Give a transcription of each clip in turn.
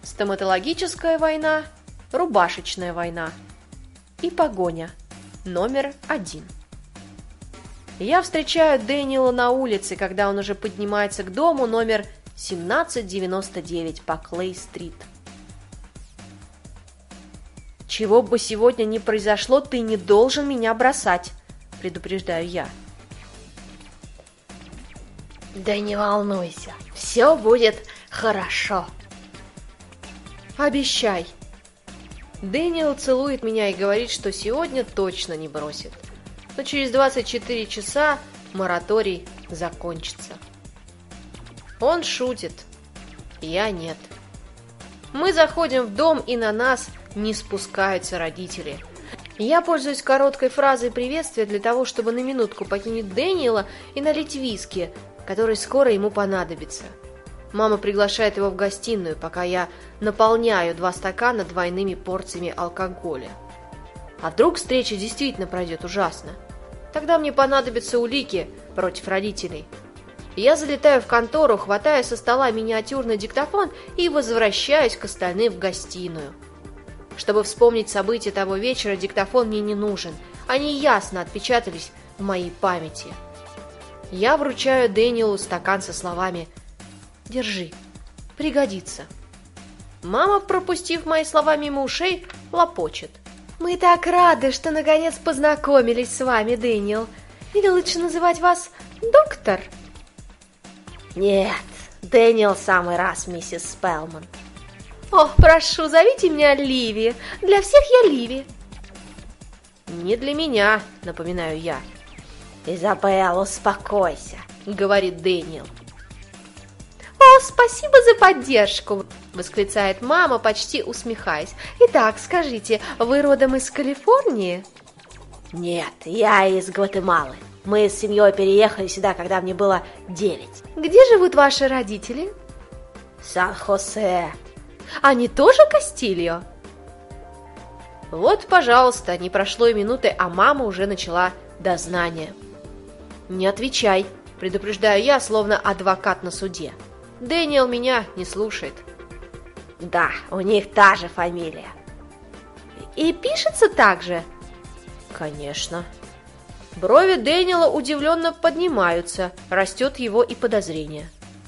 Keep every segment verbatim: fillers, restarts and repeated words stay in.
Стоматологическая война, рубашечная война и погоня номер один. Я встречаю Дэниела на улице, когда он уже поднимается к дому номер семнадцать девяносто девять по Клей-стрит. «Чего бы сегодня ни произошло, ты не должен меня бросать», — предупреждаю я. «Да не волнуйся, все будет хорошо». «Обещай». Дэниел целует меня и говорит, что сегодня точно не бросит. Но через двадцать четыре часа мораторий закончится. Он шутит, я нет. Мы заходим в дом, и на нас не спускаются родители. Я пользуюсь короткой фразой приветствия для того, чтобы на минутку покинуть Дэниела и налить виски, который скоро ему понадобится. Мама приглашает его в гостиную, пока я наполняю два стакана двойными порциями алкоголя. А вдруг встреча действительно пройдет ужасно? Тогда мне понадобятся улики против родителей. Я залетаю в контору, хватаю со стола миниатюрный диктофон и возвращаюсь к остальным в гостиную. Чтобы вспомнить события того вечера, диктофон мне не нужен. Они ясно отпечатались в моей памяти. Я вручаю Дэниелу стакан со словами «Держи, пригодится». Мама, пропустив мои слова мимо ушей, лопочет. «Мы так рады, что наконец познакомились с вами, Дэниел. Или лучше называть вас доктор?» «Нет, Дэниел самый раз, миссис Спелман». «О, прошу, зовите меня Ливи. Для всех я Ливи». «Не для меня», — напоминаю я. «Изабелла, успокойся», — говорит Дэниел. «О, спасибо за поддержку!» — восклицает мама, почти усмехаясь. «Итак, скажите, вы родом из Калифорнии?» «Нет, я из Гватемалы. Мы с семьей переехали сюда, когда мне было девять». «Где живут ваши родители?» «Сан-Хосе». «Они тоже Кастильо?» Вот, пожалуйста, не прошло и минуты, а мама уже начала дознание. «Не отвечай», — предупреждаю я, словно адвокат на суде. Дэниел меня не слушает. «Да, у них та же фамилия». «И пишется так же?» «Конечно». Брови Дэниела удивленно поднимаются, растет его и подозрение.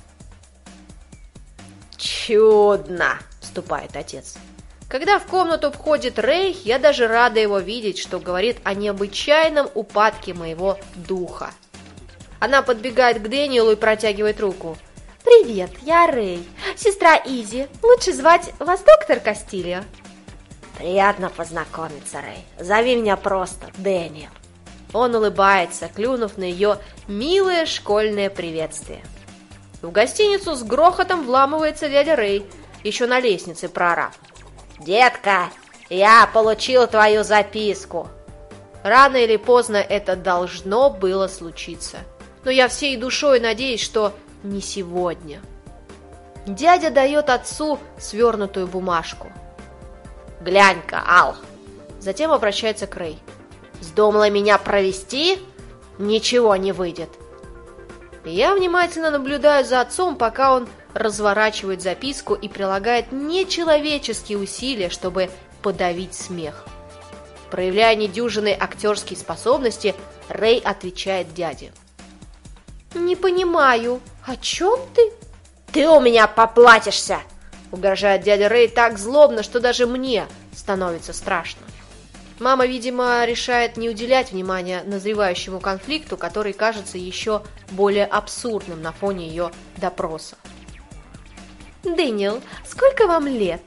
«Чудно!» — вступает отец. Когда в комнату входит Рэй, я даже рада его видеть, что говорит о необычайном упадке моего духа. Она подбегает к Дэниелу и протягивает руку. «Привет, я Рэй, сестра Изи. Лучше звать вас доктор Кастильо». «Приятно познакомиться, Рэй. Зови меня просто Дэниел». Он улыбается, клюнув на ее милое школьное приветствие. В гостиницу с грохотом вламывается дядя Рэй, еще на лестнице проорав. «Детка, я получил твою записку». Рано или поздно это должно было случиться, но я всей душой надеюсь, что не сегодня. Дядя дает отцу свернутую бумажку. «Глянь-ка, Ал». Затем обращается к Рэй. «Вздумала меня провести? Ничего не выйдет». Я внимательно наблюдаю за отцом, пока он разворачивает записку и прилагает нечеловеческие усилия, чтобы подавить смех. Проявляя недюжинные актерские способности, Рэй отвечает дяде. «Не понимаю, о чем ты?» «Ты у меня поплатишься!» — угрожает дядя Рэй так злобно, что даже мне становится страшно. Мама, видимо, решает не уделять внимания назревающему конфликту, который кажется еще более абсурдным на фоне ее допроса. «Дэниел, сколько вам лет?»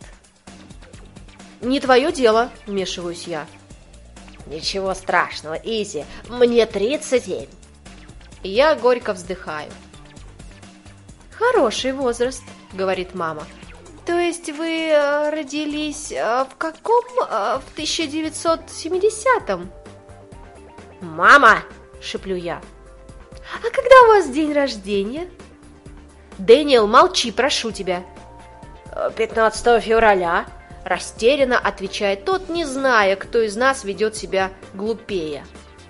«Не твое дело», — вмешиваюсь я. «Ничего страшного, Изи, мне тридцать семь». Я горько вздыхаю. «Хороший возраст», — говорит мама. «То есть вы э, родились э, в каком? Э, в тысяча девятьсот семидесятом?» «Мама!» — шеплю я. «А когда у вас день рождения?» «Дэниел, молчи, прошу тебя». пятнадцатого февраля», — растерянно отвечает тот, не зная, кто из нас ведет себя глупее.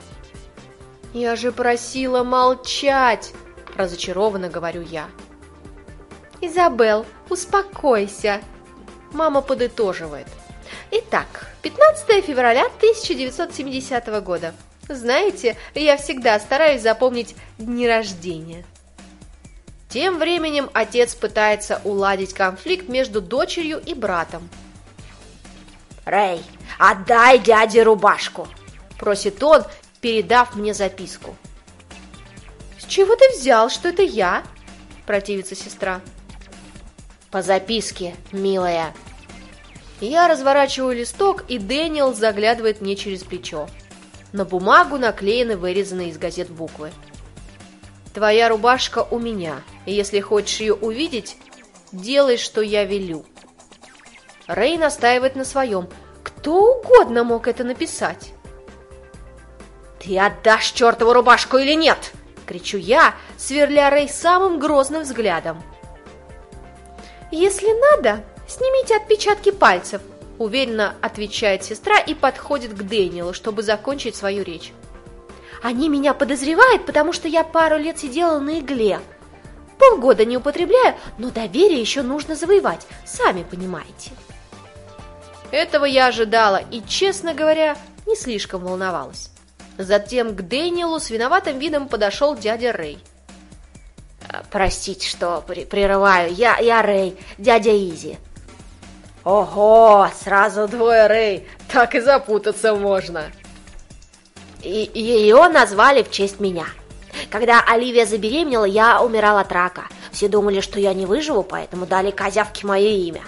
«Я же просила молчать!» — разочарованно говорю я. «Изабелл, успокойся!» мама подытоживает. Итак, пятнадцатое февраля тысяча девятьсот семидесятого года. Знаете, я всегда стараюсь запомнить дни рождения. Тем временем отец пытается уладить конфликт между дочерью и братом. «Рэй, отдай дяде рубашку!» – просит он, передав мне записку. «С чего ты взял, что это я?» – противится сестра. «По записке, милая». Я разворачиваю листок, и Дэниел заглядывает мне через плечо. На бумагу наклеены вырезанные из газет буквы. «Твоя рубашка у меня, и если хочешь ее увидеть, делай, что я велю». Рэй настаивает на своем. Кто угодно мог это написать. «Ты отдашь чертову рубашку или нет?» – кричу я, сверля Рэй самым грозным взглядом. «Если надо, снимите отпечатки пальцев», – уверенно отвечает сестра и подходит к Дэниелу, чтобы закончить свою речь. «Они меня подозревают, потому что я пару лет сидела на игле. Полгода не употребляю, но доверие еще нужно завоевать, сами понимаете». Этого я ожидала и, честно говоря, не слишком волновалась. Затем к Дэниелу с виноватым видом подошел дядя Рэй. «Простите, что при прерываю. Я, я Рэй, дядя Изи». «Ого, сразу двое Рэй, так и запутаться можно». И ее назвали в честь меня. Когда Оливия забеременела, я умирала от рака. Все думали, что я не выживу, поэтому дали козявке мое имя.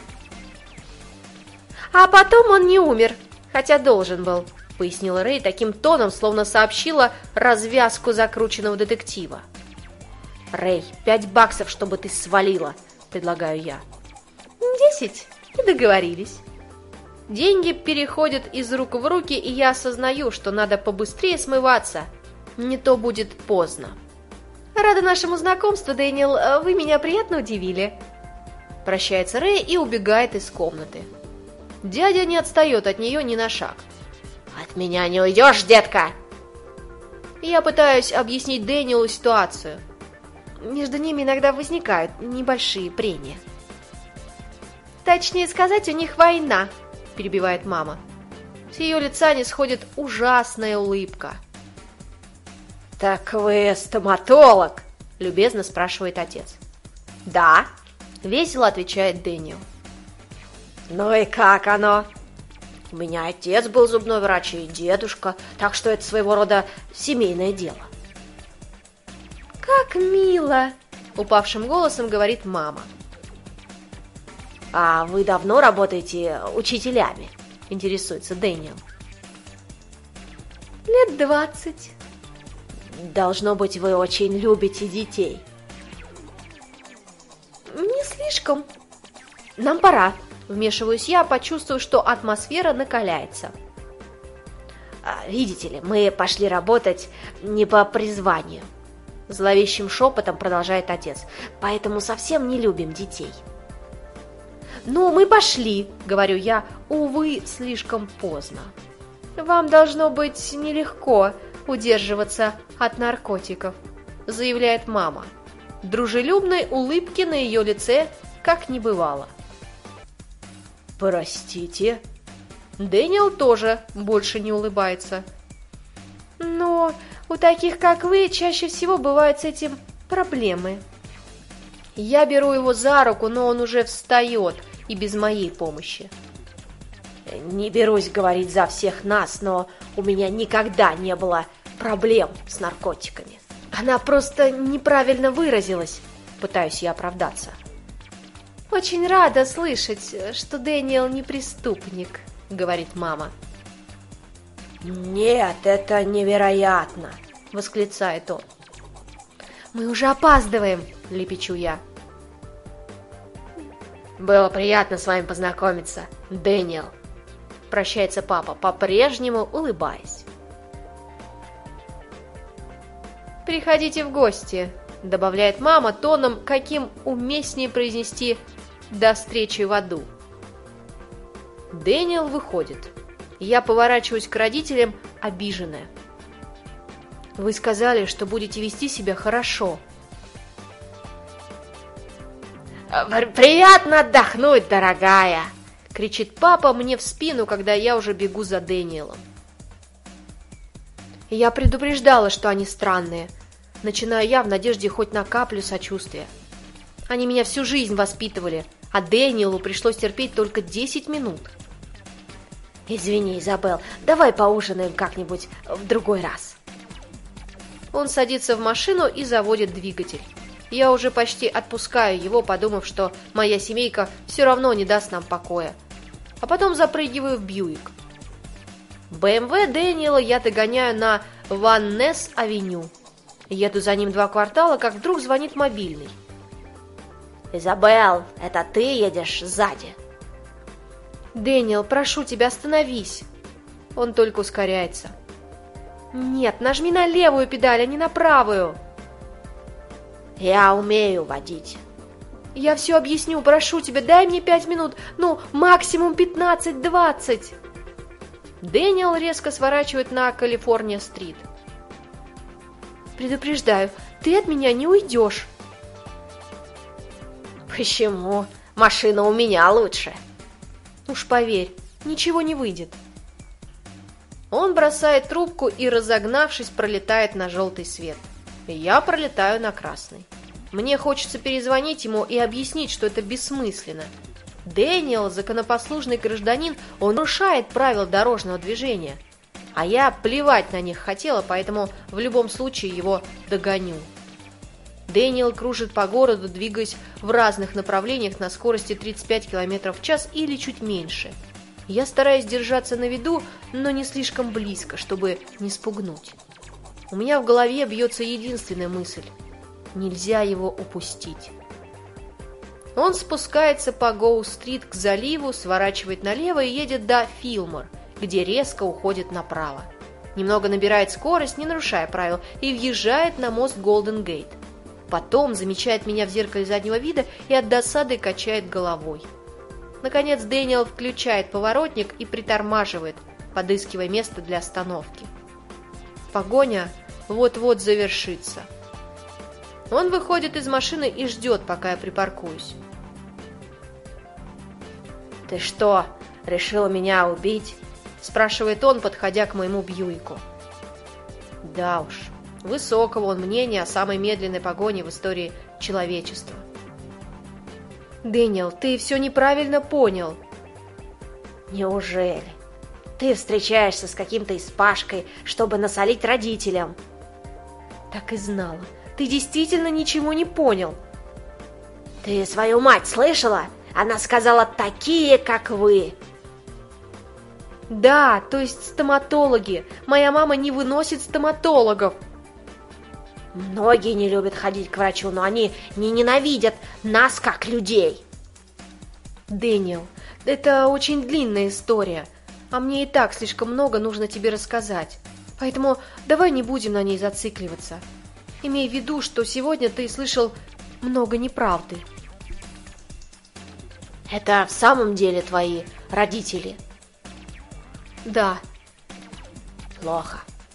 «А потом он не умер, хотя должен был», — пояснила Рэй таким тоном, словно сообщила развязку закрученного детектива. «Рэй, пять баксов, чтобы ты свалила», — предлагаю я. «Десять, и договорились». Деньги переходят из рук в руки, и я осознаю, что надо побыстрее смываться, не то будет поздно. «Рада нашему знакомству, Дэниел, вы меня приятно удивили». Прощается Рэй и убегает из комнаты. Дядя не отстает от нее ни на шаг. «От меня не уйдешь, детка!» Я пытаюсь объяснить Дэниелу ситуацию. Между ними иногда возникают небольшие прения. «Точнее сказать, у них война», – перебивает мама. С ее лица не сходит ужасная улыбка. «Так вы стоматолог?» – любезно спрашивает отец. «Да», – весело отвечает Дэниел. «Ну и как оно?» «У меня отец был зубной врач и дедушка, так что это своего рода семейное дело». «Как мило!» – упавшим голосом говорит мама. «А вы давно работаете учителями?» – интересуется Дэниел. «Лет двадцать». «Должно быть, вы очень любите детей». «Не слишком. Нам пора». Вмешиваюсь я, почувствовав, что атмосфера накаляется. «Видите ли, мы пошли работать не по призванию», – зловещим шепотом продолжает отец, «поэтому совсем не любим детей». «Ну, мы пошли», – говорю я, увы, слишком поздно. «Вам должно быть нелегко удерживаться от наркотиков», – заявляет мама. Дружелюбной улыбки на ее лице как не бывало. «Простите?» Дэниел тоже больше не улыбается. «Но у таких, как вы, чаще всего бывают с этим проблемы». Я беру его за руку, но он уже встает, и без моей помощи. «Не берусь говорить за всех нас, но у меня никогда не было проблем с наркотиками». Она просто неправильно выразилась, пытаюсь я оправдаться. «Очень рада слышать, что Дэниел не преступник», — говорит мама. «Нет, это невероятно», — восклицает он. «Мы уже опаздываем», — лепечу я. «Было приятно с вами познакомиться, Дэниел», — прощается папа, по-прежнему улыбаясь. «Приходите в гости», — добавляет мама тоном, каким уместнее произнести «до встречи в аду». Дэниел выходит. Я поворачиваюсь к родителям, обиженная. «Вы сказали, что будете вести себя хорошо». «Приятно отдохнуть, дорогая», кричит папа мне в спину, когда я уже бегу за Дэниелом. Я предупреждала, что они странные. Начинаю я в надежде хоть на каплю сочувствия. Они меня всю жизнь воспитывали, а Дэниелу пришлось терпеть только десять минут. Извини, Изабелл, давай поужинаем как-нибудь в другой раз. Он садится в машину и заводит двигатель. Я уже почти отпускаю его, подумав, что моя семейка все равно не даст нам покоя. А потом запрыгиваю в Бьюик. бэ эм вэ Дэниела я догоняю на Ван Несс-авеню. Еду за ним два квартала, как вдруг звонит мобильный. Изабелл, это ты едешь сзади? Дэниел, прошу тебя, остановись. Он только ускоряется. Нет, нажми на левую педаль, а не на правую. Я умею водить. Я все объясню, прошу тебя, дай мне пять минут, ну, максимум пятнадцать-двадцать. Дэниел резко сворачивает на Калифорния-стрит. Предупреждаю, ты от меня не уйдешь. Почему? Машина у меня лучше. Уж поверь, ничего не выйдет. Он бросает трубку и, разогнавшись, пролетает на желтый свет. Я пролетаю на красный. Мне хочется перезвонить ему и объяснить, что это бессмысленно. Дэниел, законопослушный гражданин, он нарушает правила дорожного движения. А я плевать на них хотела, поэтому в любом случае его догоню. Дэниел кружит по городу, двигаясь в разных направлениях на скорости тридцать пять километров в час или чуть меньше. Я стараюсь держаться на виду, но не слишком близко, чтобы не спугнуть. У меня в голове бьется единственная мысль – нельзя его упустить. Он спускается по Гоу-стрит к заливу, сворачивает налево и едет до Филмор, где резко уходит направо. Немного набирает скорость, не нарушая правил, и въезжает на мост Голден-Гейт. Потом замечает меня в зеркале заднего вида и от досады качает головой. Наконец Дэниел включает поворотник и притормаживает, подыскивая место для остановки. Погоня вот-вот завершится. Он выходит из машины и ждет, пока я припаркуюсь. «Ты что, решил меня убить?» – спрашивает он, подходя к моему Бьюику. Да уж, высокого он мнения о самой медленной погоне в истории человечества. «Дэниел, ты все неправильно понял». «Неужели? Ты встречаешься с каким-то испашкой, чтобы насолить родителям?» «Так и знала. Ты действительно ничего не понял». «Ты свою мать слышала? Она сказала, такие, как вы». «Да, то есть стоматологи. Моя мама не выносит стоматологов». «Многие не любят ходить к врачу, но они не ненавидят нас, как людей». «Дэниел, это очень длинная история, а мне и так слишком много нужно тебе рассказать. Поэтому давай не будем на ней зацикливаться. Имей в виду, что сегодня ты слышал много неправды». «Это в самом деле твои родители?» «Да». «Плохо».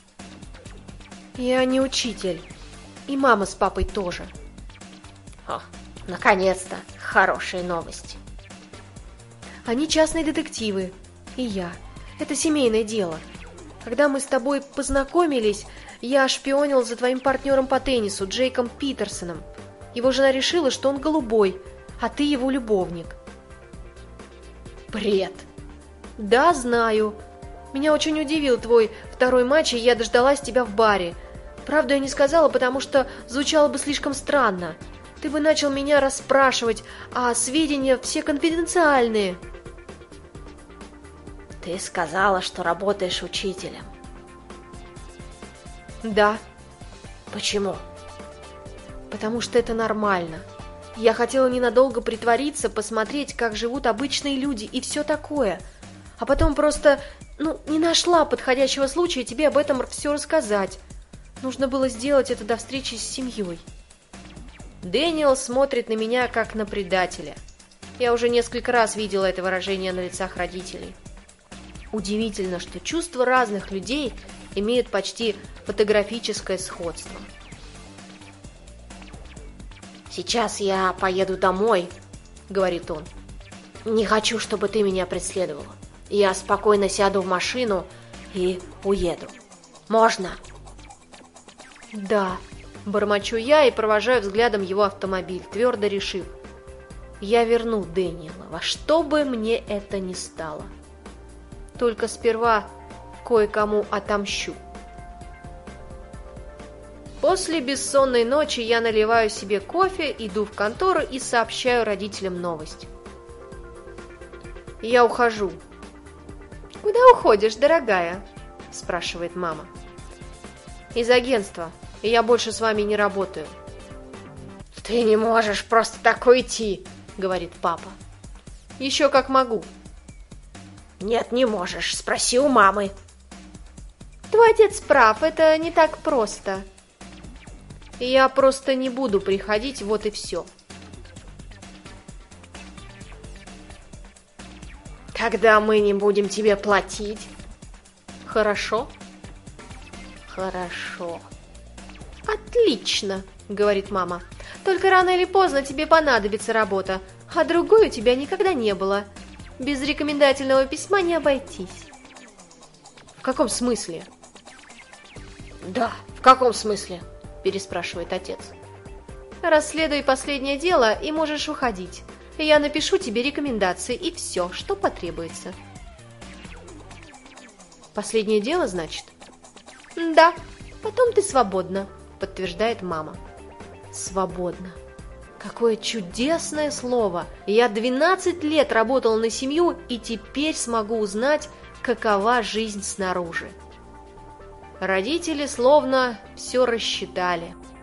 «Я не учитель. И мама с папой тоже». О, наконец-то, хорошие новости. Они частные детективы. И я. Это семейное дело. Когда мы с тобой познакомились, я шпионил за твоим партнером по теннису, Джейком Питерсоном. Его жена решила, что он голубой, а ты его любовник. Бред. Да, знаю. Меня очень удивил твой второй матч, и я дождалась тебя в баре. Правду я не сказала, потому что звучало бы слишком странно. Ты бы начал меня расспрашивать, а сведения все конфиденциальные. Ты сказала, что работаешь учителем. Да. Почему? Потому что это нормально. Я хотела ненадолго притвориться, посмотреть, как живут обычные люди и все такое. А потом просто, ну, не нашла подходящего случая тебе об этом все рассказать. Нужно было сделать это до встречи с семьей. Дэниел смотрит на меня, как на предателя. Я уже несколько раз видела это выражение на лицах родителей. Удивительно, что чувства разных людей имеют почти фотографическое сходство. «Сейчас я поеду домой», — говорит он. Не хочу, чтобы ты меня преследовала. Я спокойно сяду в машину и уеду. Можно? Да, бормочу я и провожаю взглядом его автомобиль, твердо решив. Я верну Дэниела, во что бы мне это ни стало. Только сперва кое-кому отомщу. После бессонной ночи я наливаю себе кофе, иду в контору и сообщаю родителям новость. Я ухожу. «Куда уходишь, дорогая?» – спрашивает мама. «Из агентства, и я больше с вами не работаю». «Ты не можешь просто так уйти», – говорит папа. «Еще как могу». «Нет, не можешь, спроси у мамы». «Твой отец прав, это не так просто». «Я просто не буду приходить, вот и все». «Тогда мы не будем тебе платить». «Хорошо». «Хорошо». «Отлично», — говорит мама. «Только рано или поздно тебе понадобится работа, а другой у тебя никогда не было. Без рекомендательного письма не обойтись». «В каком смысле?» «Да, в каком смысле?» — переспрашивает отец. «Расследуй последнее дело и можешь уходить. Я напишу тебе рекомендации и все, что потребуется». «Последнее дело, значит?» «Да, потом ты свободна», — подтверждает мама. «Свободна». Какое чудесное слово! Я двенадцать лет работала на семью и теперь смогу узнать, какова жизнь снаружи. Родители словно все рассчитали.